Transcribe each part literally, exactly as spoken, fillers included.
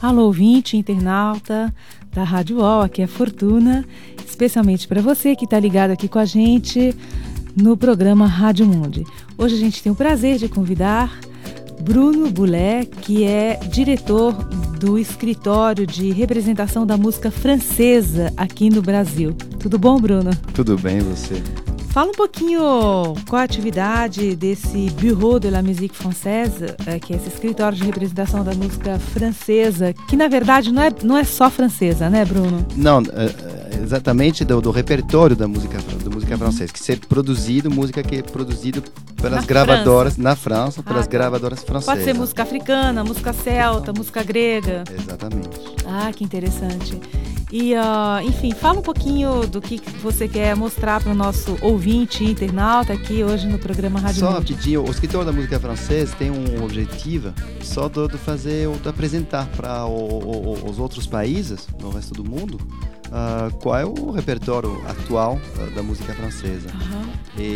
Alô, ouvinte, internauta da Rádio UOL, aqui é Fortuna, especialmente para você que está ligado aqui com a gente no programa Rádio Mundi. Hoje a gente tem o prazer de convidar Bruno Boulez, que é diretor do escritório de representação da música francesa aqui no Brasil. Tudo bom, Bruno? Tudo bem, você? Fala um pouquinho qual a atividade desse Bureau de la Musique Française, que é esse escritório de representação da música francesa, que na verdade não é, não é só francesa, né, Bruno? Não, exatamente do, do repertório da música, da música uhum. francesa, que ser produzido, música que é produzida pelas na gravadoras França. na França, pelas ah, gravadoras francesas. Pode ser música africana, música celta, música grega. Exatamente. Ah, que interessante. E, uh, enfim, fala um pouquinho do que você quer mostrar para o nosso ouvinte internauta aqui hoje no programa Rádio Só Mundi. rapidinho, o escritório da música francesa tem um objetivo só de, de fazer, de apresentar para os outros países, no resto do mundo, uh, qual é o repertório atual uh, da música francesa. Uhum.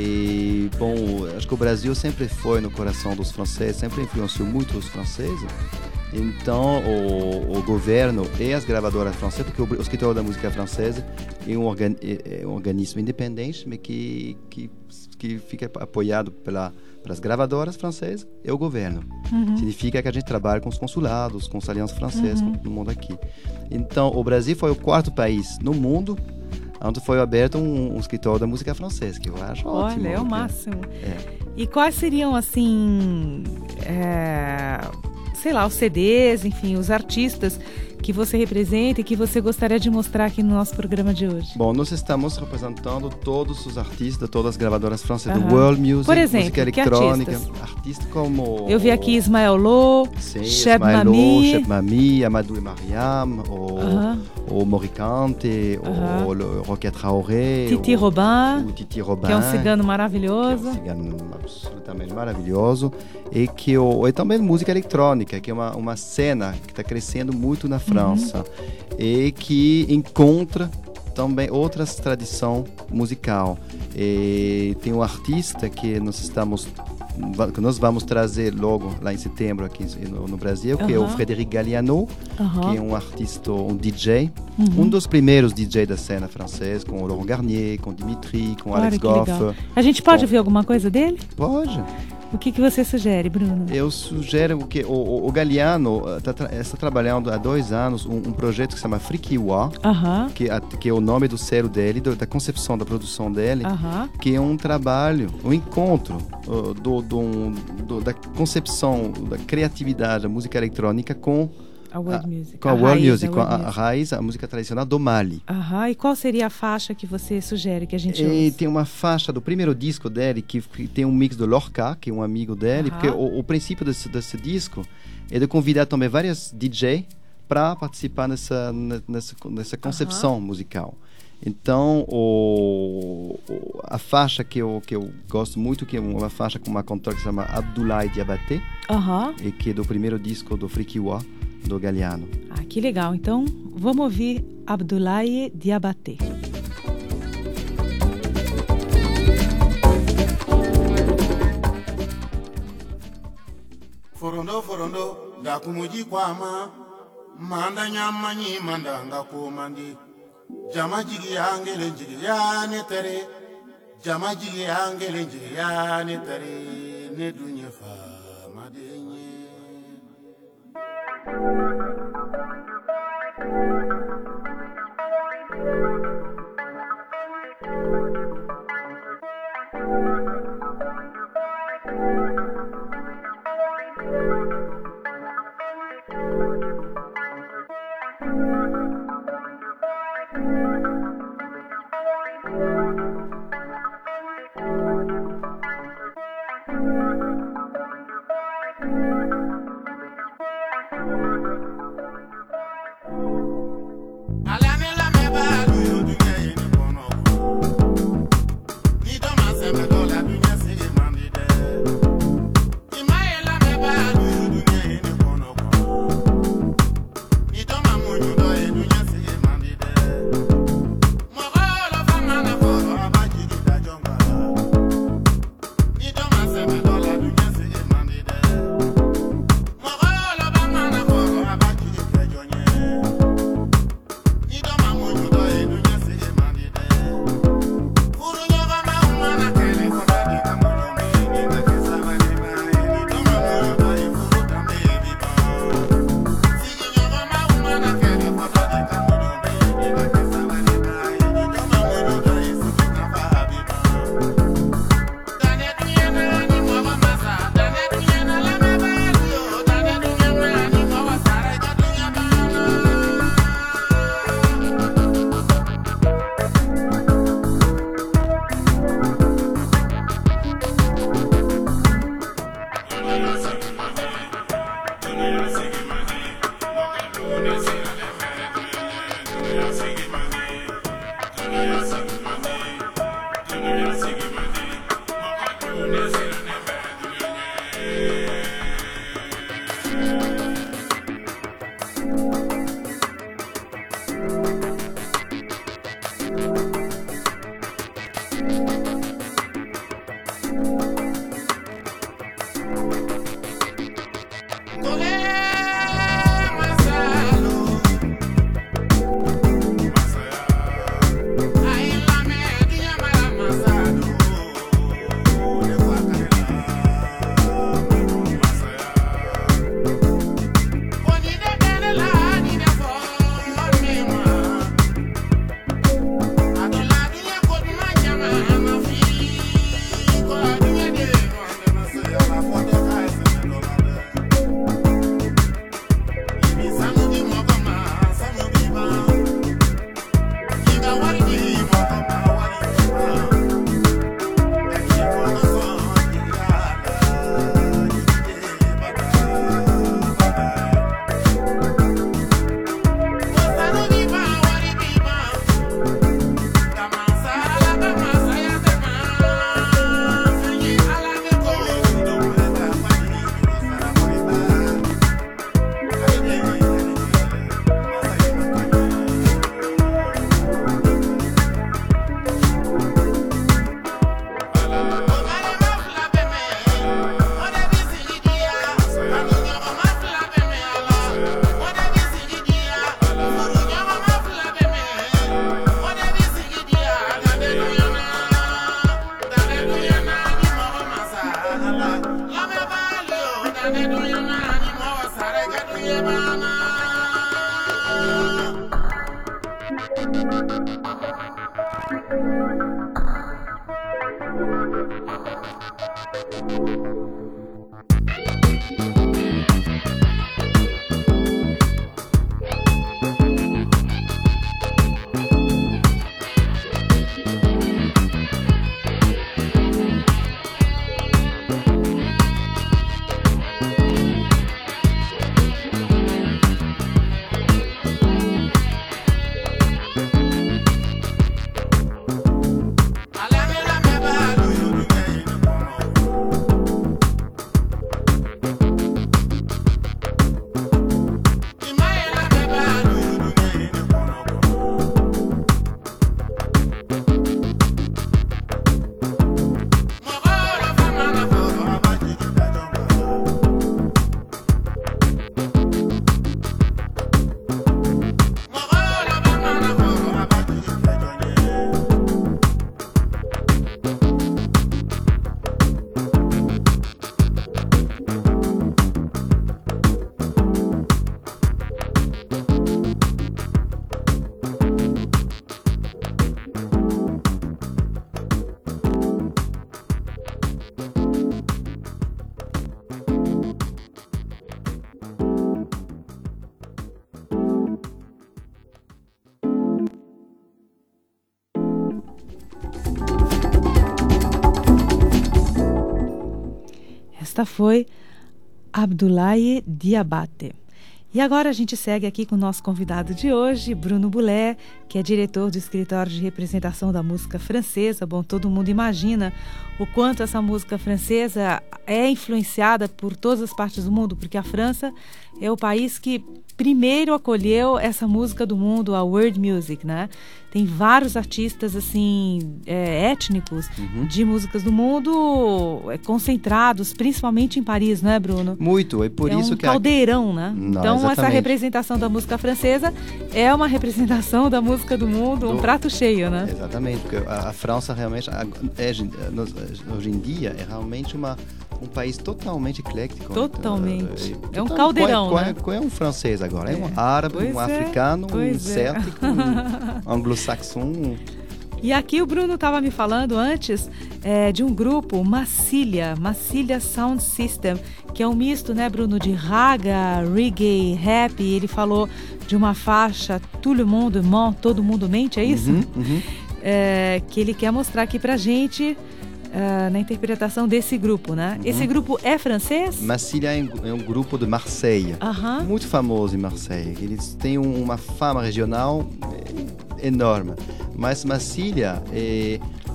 E, bom, acho que o Brasil sempre foi no coração dos franceses, sempre influenciou muito os franceses. Então, o, o governo e as gravadoras francesas, porque o, o escritório da música francesa é um, organ, é um organismo independente, mas que, que, que fica apoiado pela, pelas gravadoras francesas e o governo. Uhum. Significa que a gente trabalha com os consulados, com os alianças francesas, uhum. no mundo aqui. Então, o Brasil foi o quarto país no mundo onde foi aberto um, um escritório da música francesa, que eu acho Olha, ótimo. Olha, é o máximo. É. E quais seriam, assim... É... sei lá, os C Ds, enfim, os artistas que você representa e que você gostaria de mostrar aqui no nosso programa de hoje? Bom, nós estamos representando todos os artistas, todas as gravadoras francesas, uhum. do World Music, por exemplo, música eletrônica, artistas? artistas como... Eu vi aqui Ismael Lô, Cheb Mami, Cheb Mami, Amadou e Mariam, o, uhum. o Moricante, uhum. o, o Roquette Traoré, Titi o, Robin, o Titi Robin, que é um cigano maravilhoso. Que é um cigano absolutamente maravilhoso, e que o, e também música eletrônica, que é uma, uma cena que está crescendo muito na França, uhum. e que encontra também outras tradições musical. E tem um artista que nós estamos que nós vamos trazer logo lá em setembro aqui no, no Brasil, que uhum. é o Frédéric Galliano, uhum. que é um artista, um D J, uhum. um dos primeiros D J da cena francesa, com o Laurent Garnier, com Dimitri, com Alex Goff. A gente pode com... ouvir alguma coisa dele? Pode. O que, que você sugere, Bruno? Eu sugiro que o, o, o Galliano está tra tá trabalhando há dois anos um, um projeto que se chama Frikiwa, uh-huh. que, que é o nome do selo dele, do, da concepção da produção dele, uh-huh. que é um trabalho, um encontro uh, do, do, do, da concepção, da criatividade da música eletrônica com a World Music, com a, a World Music, com a, a raiz, a música tradicional do Mali. Aham. E qual seria a faixa que você sugere que a gente e ouça? Tem uma faixa do primeiro disco dele que tem um mix do Lorca, que é um amigo dele, porque o, o princípio desse, desse disco é de convidar também vários D J para participar nessa, nessa, nessa concepção musical. Então, o, o, a faixa que eu, que eu gosto muito, que é uma faixa com uma cantora que se chama Abdoulaye Diabaté, uh-huh. e que é do primeiro disco do Frikiwa, do Galliano. Ah, que legal. Então, vamos ouvir Abdoulaye Diabaté. Forondo forondo ndakumuji kwama manda nyamanyi manda ngakomandi jama jigi angele jigi ya ne tere jama jigi angele jigi ya ne tere ne dunye fa madenye. Yo Esta foi Abdoulaye Diabaté. E agora a gente segue aqui com o nosso convidado de hoje, Bruno Boulez, que é diretor do Escritório de Representação da Música Francesa. Bom, todo mundo imagina o quanto essa música francesa é influenciada por todas as partes do mundo, porque a França é o país que primeiro acolheu essa música do mundo, a world music, né? Tem vários artistas, assim, é, étnicos uhum. de músicas do mundo é, concentrados, principalmente em Paris, não é, Bruno? Muito, é por é isso um que... É um caldeirão, a... né? Não, então, exatamente. Essa representação da música francesa é uma representação da música do mundo, do... um prato cheio, né? Exatamente, porque a, a França realmente, é, hoje em dia, é realmente uma... um país totalmente eclético. Totalmente. Então, é um caldeirão, qual, né? Qual, qual é um francês agora? É, é um árabe, pois um é, africano, um é. céltico, um anglo-saxão. E aqui o Bruno estava me falando antes é, de um grupo, Massilia, Massilia Sound System, que é um misto, né, Bruno, de raga, reggae, rap. Ele falou de uma faixa, Tout le monde ment, todo mundo mente, é isso? Uhum, uhum. É, que ele quer mostrar aqui pra gente... Uh, na interpretação desse grupo, né? Uhum. Esse grupo é francês? Massilia é um grupo de Marseille, uhum. muito famoso em Marseille. Eles têm uma fama regional enorme. Mas Massilia é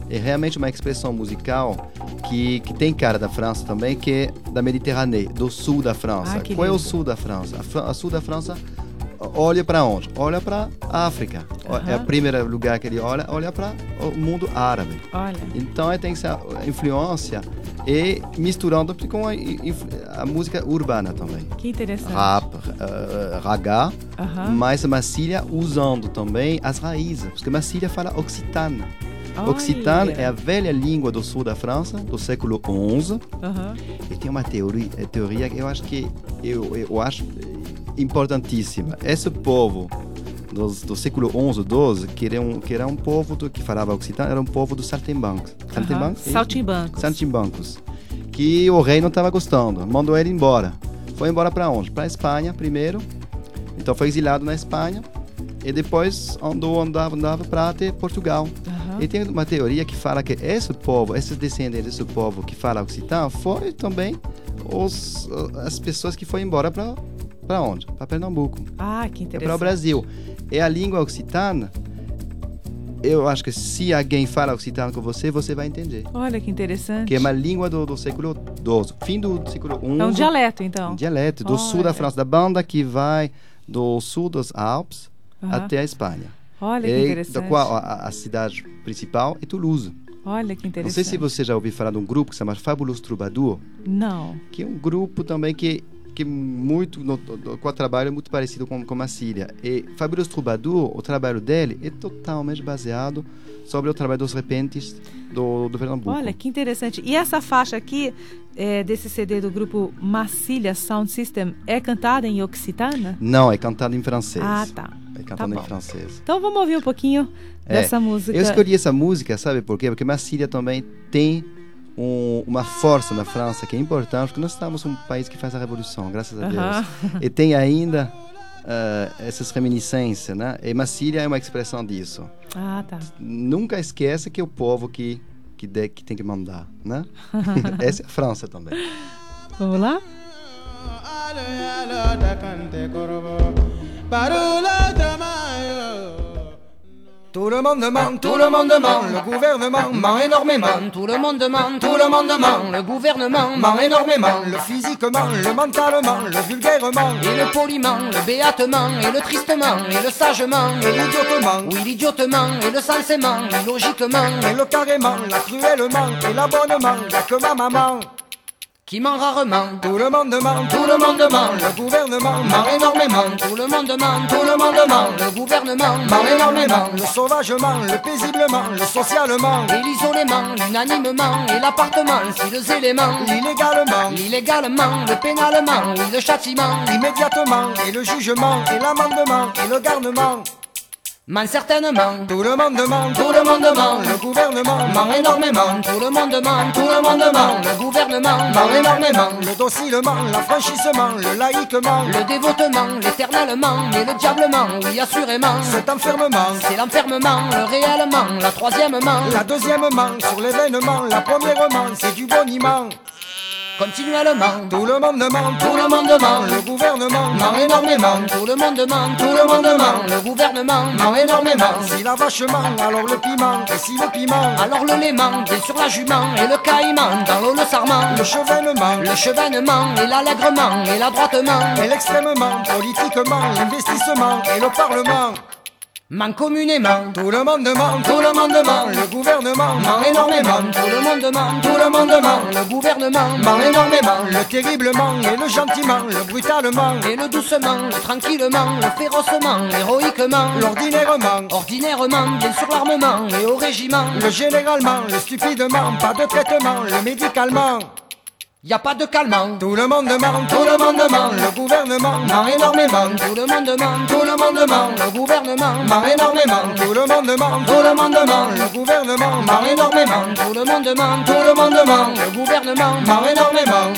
é realmente uma expressão musical que, que tem cara da França também, que é da Mediterrânea, do sul da França. Ah, Qual é lindo. o sul da França? A, Fran- a sul da França olha para onde? Olha para a África. Aham. É o primeiro lugar que ele olha, olha para o mundo árabe. Olha. Então tem essa influência e misturando com a, a música urbana também. Que interessante. Rap, uh, raga, Aham. mas Massilia usando também as raízes, porque Massilia fala occitano. Olha. Occitano é a velha língua do sul da França, do século onze, Aham. e tem uma teoria, teoria que eu acho que eu, eu acho importantíssima. Esse povo dos, do século onze, doze, que era um, que era um povo do, que falava occitano, era um povo dos saltimbancos. Saltimbancos? Aham. Saltimbancos. Saltimbancos. Que o rei não estava gostando, mandou ele embora. Foi embora para onde? Para a Espanha primeiro. Então foi exilado na Espanha e depois andou, andava, andava para até Portugal. Aham. E tem uma teoria que fala que esse povo, esses descendentes desse povo que fala occitano, foi também os, as pessoas que foram embora para para onde? Para Pernambuco. Ah, que É para o interessante. Brasil. E a língua occitana, eu acho que se alguém fala occitano com você, você vai entender. Olha que interessante. Que é uma língua do, do século doze, fim do século onze. É um dialeto, então. Um dialeto do sul da Olha. França, da banda que vai do sul dos Alpes Aham. até a Espanha. Olha que E interessante. da qual a, a cidade principal é Toulouse. Olha que interessante. Não sei se você já ouviu falar de um grupo que se chama Fabulous Troubadour, Não. que é um grupo também que que muito no, no, com o trabalho é muito parecido com, com Massilia. E Fabulous Troubadour, o trabalho dele é totalmente baseado sobre o trabalho dos repentes do, do Pernambuco. Olha que interessante. E essa faixa aqui, é, desse C D do grupo Massilia Sound System, é cantada em occitana? Não, é cantado em francês. Ah, tá. É cantado Tá em bom. francês. Então vamos ouvir um pouquinho É, dessa música. Eu escolhi essa música, sabe por quê? Porque Massilia também tem um, uma força na França que é importante, porque nós estamos um país que faz a revolução, graças a Deus. Aham. E tem ainda uh, essas reminiscências, né? E Massilia é uma expressão disso. Ah, tá. Nunca esquece que é o povo que, que, de, que tem que mandar, né? Essa é a França também. Vamos lá? Tout le monde ment, tout le monde ment, le gouvernement ment énormément. Tout le monde ment, tout le monde ment, le gouvernement Ment énormément, le physiquement, le mentalement, le vulgairement, et le poliment, le béatement, et le tristement, et le sagement, et l'idiotement, oui l'idiotement, et le sensément, et logiquement, et le carrément, la cruellement, et l'abonnement, y'a que ma maman. qui ment rarement. Tout le monde ment, Tout le monde ment, le gouvernement ment ment énormément. Tout le monde ment, tout le monde ment, le gouvernement ment énormément. Le sauvagement, le paisiblement, le socialement, Et l'isolement, l'unanimement, et l'appartement, si les éléments, l'illégalement, l'illégalement, le pénalement, oui le châtiment, immédiatement, et le jugement, et l'amendement, et le garnement. ment certainement. Tout le monde ment, Tout le monde ment, le gouvernement ment ment énormément. Tout le monde ment, tout le monde ment, le gouvernement ment énormément. le docilement, l'affranchissement, le laïquement, Le dévotement, l'éternellement, et le diablement, oui assurément. cet enfermement, C'est l'enfermement, le réellement, la troisièmement. la deuxièmement, sur l'événement, la premièrement, c'est du boniment. Continuellement, Tout le monde ment, tout le monde ment, le gouvernement ment énormément. Tout le monde ment, tout le monde ment, le gouvernement ment énormément. Si la vache ment, alors le piment, et si le piment, Alors le léman, bien sûr la jument, et le caïman, dans l'eau le sarment. le chevènement, Le chevènement, et l'allègrement, et l'adroitement. et l'extrêmement, politiquement, l'investissement, et le parlement. Ment communément, Tout le monde ment, tout le monde ment, le gouvernement ment énormément. Tout le monde ment, tout le monde ment, le gouvernement ment énormément. le terriblement, et le gentiment, le brutalement, Et le doucement, le tranquillement, le férocement, l'héroïquement, l'ordinairement, ordinairement, bien sûr l'armement, et au régiment. le généralement, le stupidement, pas de traitement, le médicalement. Y a pas de calmant. Tout le monde ment, Tout le monde ment, le gouvernement ment énormément. Tout le monde ment, tout le monde ment, le gouvernement ment énormément. Tout le monde ment, Tout le monde ment, le gouvernement ment énormément. Tout le monde ment, tout le monde ment, le gouvernement ment énormément.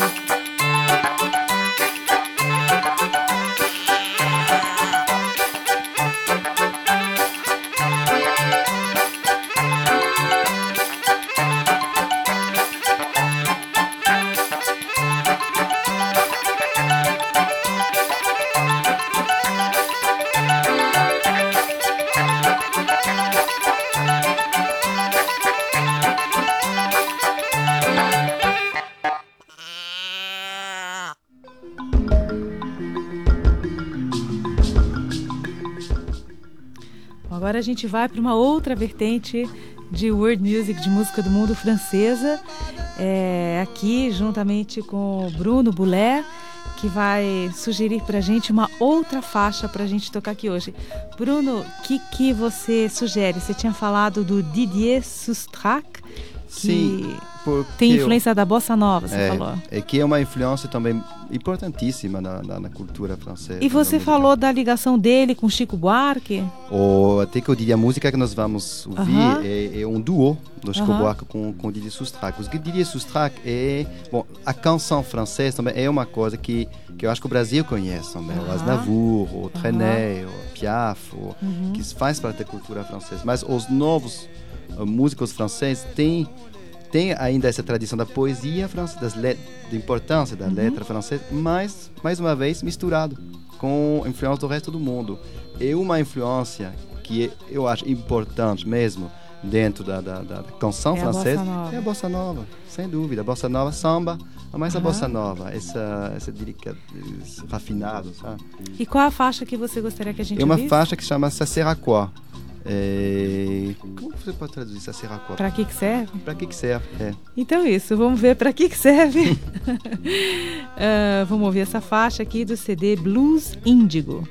agora a gente vai para uma outra vertente de world music, de música do mundo francesa, é, aqui juntamente com o Bruno Boulet, que vai sugerir para a gente uma outra faixa para a gente tocar aqui hoje. Bruno, o que, que você sugere? Você tinha falado do Didier Soustrac, que Sim, tem influência eu, da bossa nova, você é, falou. É que é uma influência também importantíssima na, na, na cultura francesa. E você falou da ligação dele com Chico Buarque? Ou até que eu diria, a música que nós vamos ouvir uh-huh. é, é um duo do Chico uh-huh. Buarque com, com Didier Soustrac. O Didier Soustrac é... Bom, a canção francesa também é uma coisa que, que eu acho que o Brasil conhece também. Uh-huh. O Aznavour, o Trenet, uh-huh. o Piaf, o, uh-huh. que faz parte da cultura francesa. Mas os novos uh, músicos franceses têm... Tem ainda essa tradição da poesia francesa, das let- da importância da uhum. letra francesa, mas, mais uma vez, misturado com a influência do resto do mundo. É uma influência que eu acho importante mesmo dentro da, da, da canção é francesa. É a bossa nova, sem dúvida. A bossa nova, samba, mas uhum. a bossa nova, essa, essa delicada, rafinado, sabe? E qual a faixa que você gostaria que a gente É uma ouvisse? faixa que chama Ça sert à quoi? É... Como você pode traduzir ça sert à quoi? Para que que serve? Para que que serve, é. Então isso, vamos ver para que que serve. uh, vamos ouvir essa faixa aqui do C D Blues Índigo.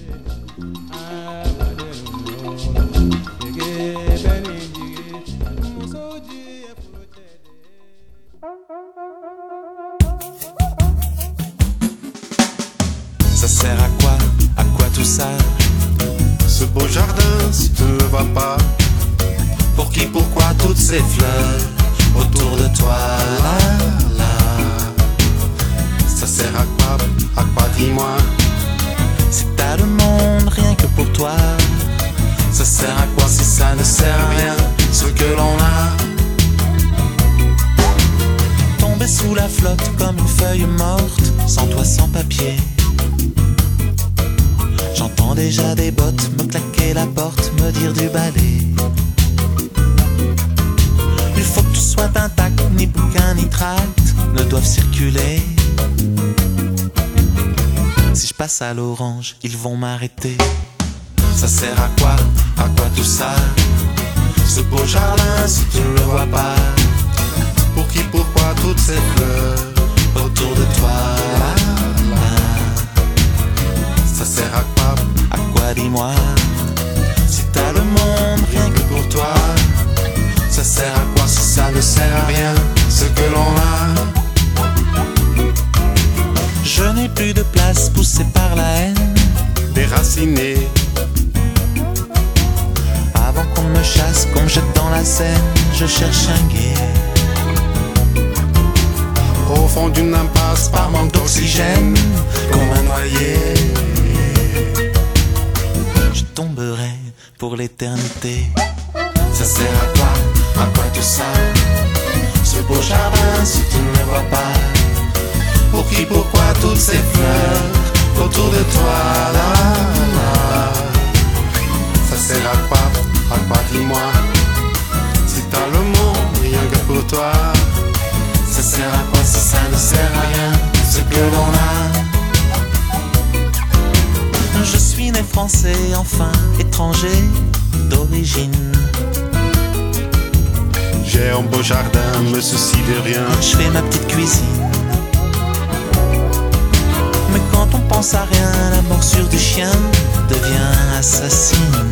Ça sert à quoi? À quoi tout ça? Ce beau jardin, si tu ne le vois pas. Pour qui, pourquoi toutes ces fleurs autour de toi? Là, là. Ça sert à quoi? À quoi, dis-moi? Si t'as le monde rien que pour toi, ça sert à quoi si ça ne sert à rien ce que l'on a? Tomber sous la flotte comme une feuille morte, sans toit, sans papier. J'entends déjà des bottes me claquer la porte, me dire du balai. Il faut que tout soit intact, ni bouquin ni tract ne doivent circuler. Si je passe à l'orange, ils vont m'arrêter. Ça sert à quoi? À quoi tout ça? Ce beau jardin, si tu ne le vois pas. Pour qui, pourquoi toutes ces fleurs autour de toi? Là, là. Ça sert à quoi? À quoi, dis-moi? Si t'as le monde rien que pour toi, ça sert à quoi si ça ne sert à rien ce que l'on a? Je n'ai plus de place poussée par la haine, déraciné. Avant qu'on me chasse, qu'on me jette dans la Seine, je cherche un guet. Au fond d'une impasse par manque d'oxygène, comme un noyé. Je tomberai pour l'éternité. Ça sert à quoi? À quoi tout ça? Ce beau jardin, si tu ne le vois pas. Pour qui, pourquoi toutes ces fleurs autour de toi? Là, là. Ça sert à quoi? À quoi, dis-moi? Si t'as le monde rien que pour toi, ça sert à quoi si ça ne sert à rien ce que l'on a? Je suis né français, enfin étranger d'origine. J'ai un beau jardin, me soucie de rien. Je fais ma petite cuisine. Mais quand on pense à rien, la morsure du chien devient assassine.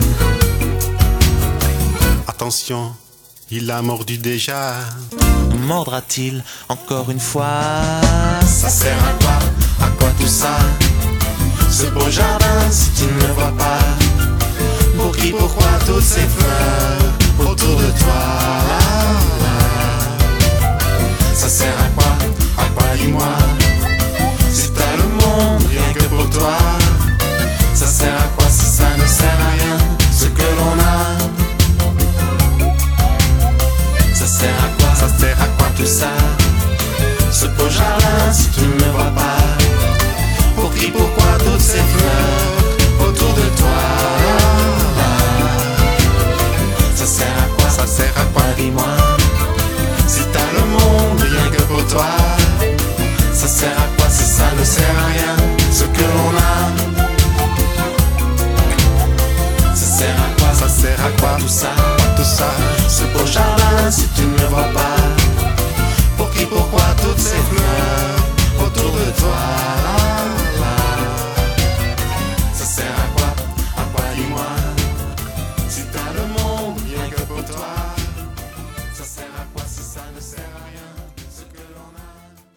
Attention, il a mordu déjà. Mordra-t-il encore une fois? Ça sert à quoi? À quoi tout ça? Ce beau jardin, si tu ne le vois pas. Pour qui, pourquoi toutes ces fleurs autour de toi? Là, là. Ça sert à quoi? À quoi, dis-moi? Si t'as le monde rien que pour toi, ça sert à quoi si ça ne sert à rien ce que l'on a? Ça sert à quoi? Ça sert à quoi tout ça? Ce beau jardin, si tu ne le vois pas. Pour qui, pourquoi toutes ces fleurs autour de toi? Ça sert à quoi? Ça sert à quoi, dis-moi? Si t'as le monde rien que pour toi, ça sert à quoi si ça ne sert à rien ce que l'on a? Ça sert à quoi? Ça sert ça, tout ça, ce beau jardin si tu ne le vois pas. Pour qui, pourquoi toutes ces fleurs autour de toi, là, là. Ça sert à quoi, à quoi dis-moi, si t'as le monde rien que pour toi. Ça sert à quoi si ça ne sert à rien, ce que l'on a.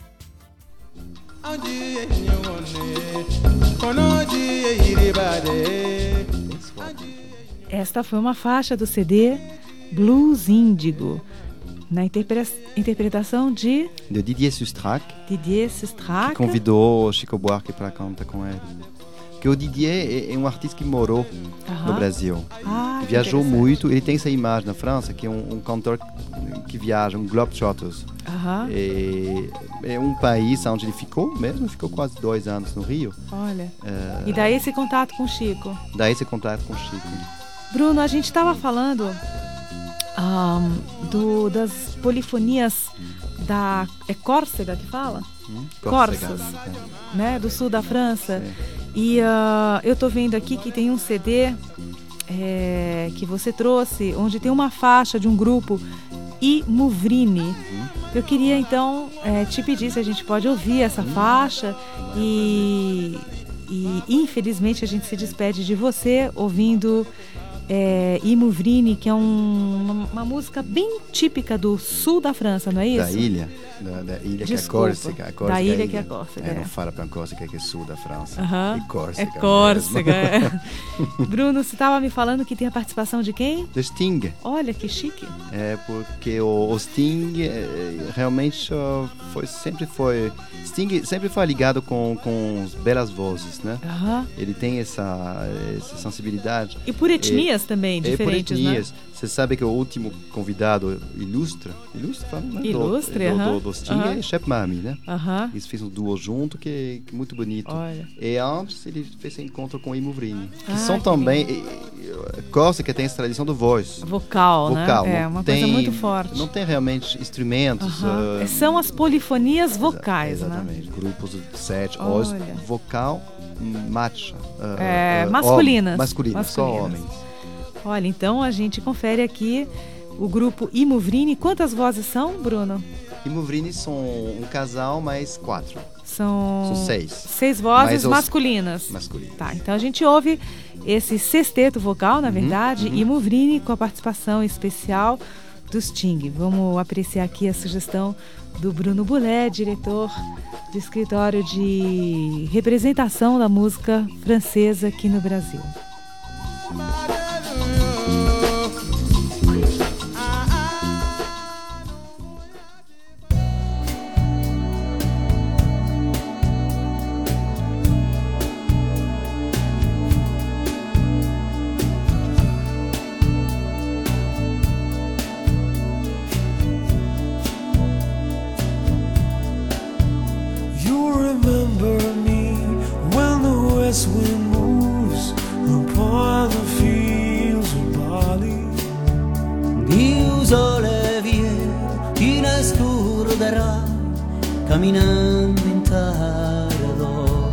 Esta foi uma faixa do C D Blues Índigo, na interpre- interpretação de De Didier Sustrac, Didier Sustrac. que convidou o Chico Buarque para cantar com ele. Porque o Didier é, é um artista que morou Aham. no Brasil. Ah, que Viajou interessante. muito. Ele tem essa imagem na França, que é um, um cantor que viaja, um globetrotters. Aham. É, é um país onde ele ficou mesmo, ficou quase dois anos no Rio. Olha. É, E daí esse contato com o Chico. daí esse contato com o Chico. Bruno, a gente estava falando ahn, do, das polifonias da... É Córcega que fala? Hum? Corsas, É. né? Do sul da França. Sim. E ah, eu tô vendo aqui que tem um C D é, que você trouxe, onde tem uma faixa de um grupo, I Muvrini. Eu queria então é, te pedir se a gente pode ouvir essa faixa e, e infelizmente a gente se despede de você ouvindo é, I Muvrini, que é um, uma, uma música bem típica do sul da França, não é isso? Da ilha. Da, da ilha Desculpa, que é Córcega. A Córcega da ilha é que é Córcega, É, é. não fala para Córcega que é sul da França. Aham. É Córcega. É Córcega, mesmo. é. Bruno, você estava me falando que tem a participação de quem? Do Sting. Olha, que chique. É porque o, o Sting é, realmente ó, foi, sempre foi... Sting sempre foi ligado com, com belas vozes, né? Aham. Ele tem essa, essa sensibilidade. E por etnias também, É por diferentes, etnias. né? Você sabe que o último convidado ilustre, ilustre, fala, né? Ilustre, do, aham. do, do Sting Aham. é Shep Mami, né? Aham. Eles fez um duo junto que é muito bonito. Olha. E antes ele fez esse encontro com o Imuvrini, que Ah, são que também... E, e, Córcega tem essa tradição do voz. Vocal, Vocal. né? É não uma tem, coisa muito forte. Não tem realmente instrumentos. Aham. ah, São as polifonias vocais, né? Exatamente. Grupos de sete, Olha. voz vocal macho. ah, É, ah, masculinas. hom- masculinas, só Masculinas. homens. Olha, então a gente confere aqui o grupo I Muvrini. Quantas vozes são, Bruno? Imuvrini são um casal mais quatro São, São seis. Seis vozes Mas os- masculinas. masculinos. Tá, então a gente ouve esse sexteto vocal, na verdade, uhum. I Muvrini com a participação especial do Sting. Vamos apreciar aqui a sugestão do Bruno Boulez, diretor do escritório de representação da música francesa aqui no Brasil. You remember me when the west wind moves upon the fields of barley. Chiuso le vie, chi ne scorderà camminando in terra d'oro.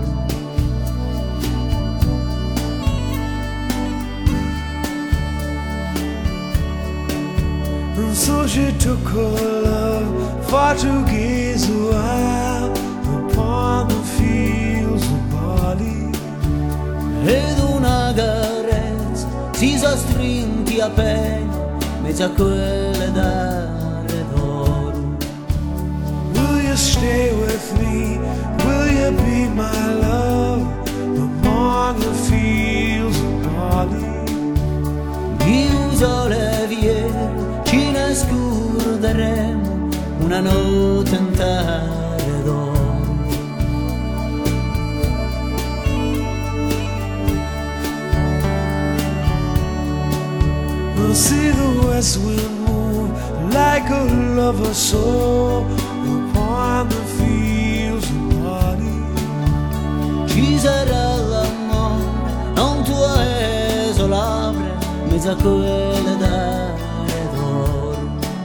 And so she took her love for to gaze a while upon the fields of barley. Ed una carezza si sostrinti a pena mezzo a quelle d'are d'oro. Will you stay with me? Will you be my love among the fields of barley? Chiuso le vie, ci ne scorderemo una notte in terra d'oro. We'll see the west wind move like a lover soul upon the fields of barley. Ci sarà l'amore, non tue labbra, mezzo a quelle d'are d'oro.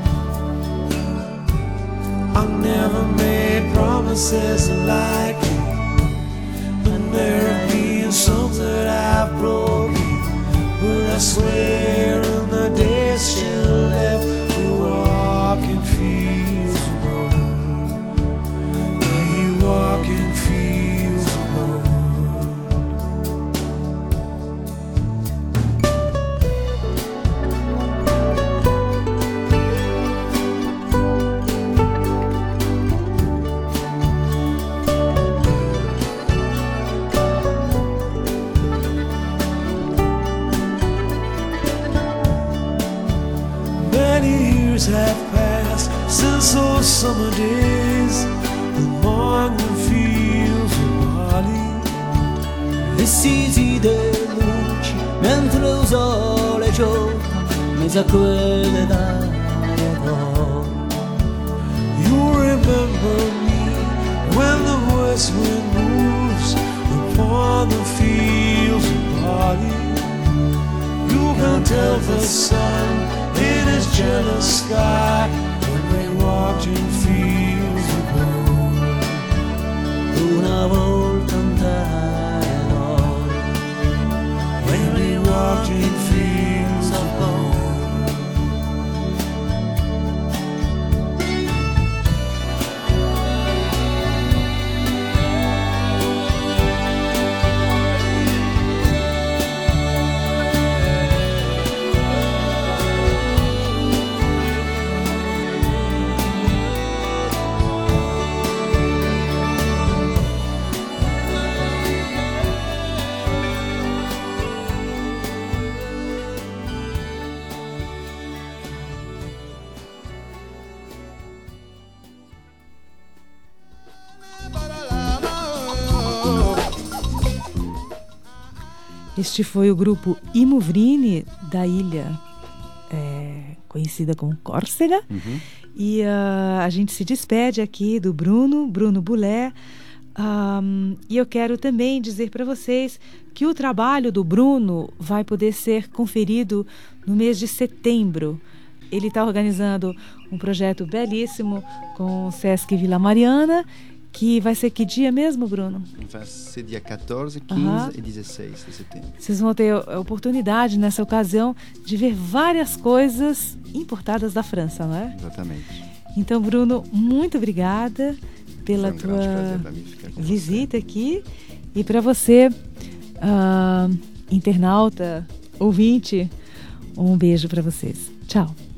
I never made promises like you, and there have been some that I've broken, but I swear in the day summer days among the fields of barley. Vestiti di luci mentre il sole gioca mezzo a quelle d'aria d'oro. You remember me when the west wind moves upon the fields of barley. You can tell the sun in his jealous sky when we walked in fields of gold. Una volta andavo when we walked in fields of gold. Este foi o grupo Imovrini, da ilha é, conhecida como Córcega. Uhum. E uh, a gente se despede aqui do Bruno, Bruno Boulé. Um, e eu quero também dizer para vocês que o trabalho do Bruno vai poder ser conferido no mês de setembro. Ele está organizando um projeto belíssimo com o Sesc Vila Mariana, que vai ser que dia mesmo, Bruno? Vai ser dia quatorze, quinze Uhum. e dezesseis de setembro. Vocês vão ter a oportunidade, nessa ocasião, de ver várias coisas importadas da França, não é? Exatamente. Então, Bruno, muito obrigada pela Foi um grande prazer tua para mim ficar com visita aqui. E para você, uh, internauta, ouvinte, um beijo para vocês. Tchau.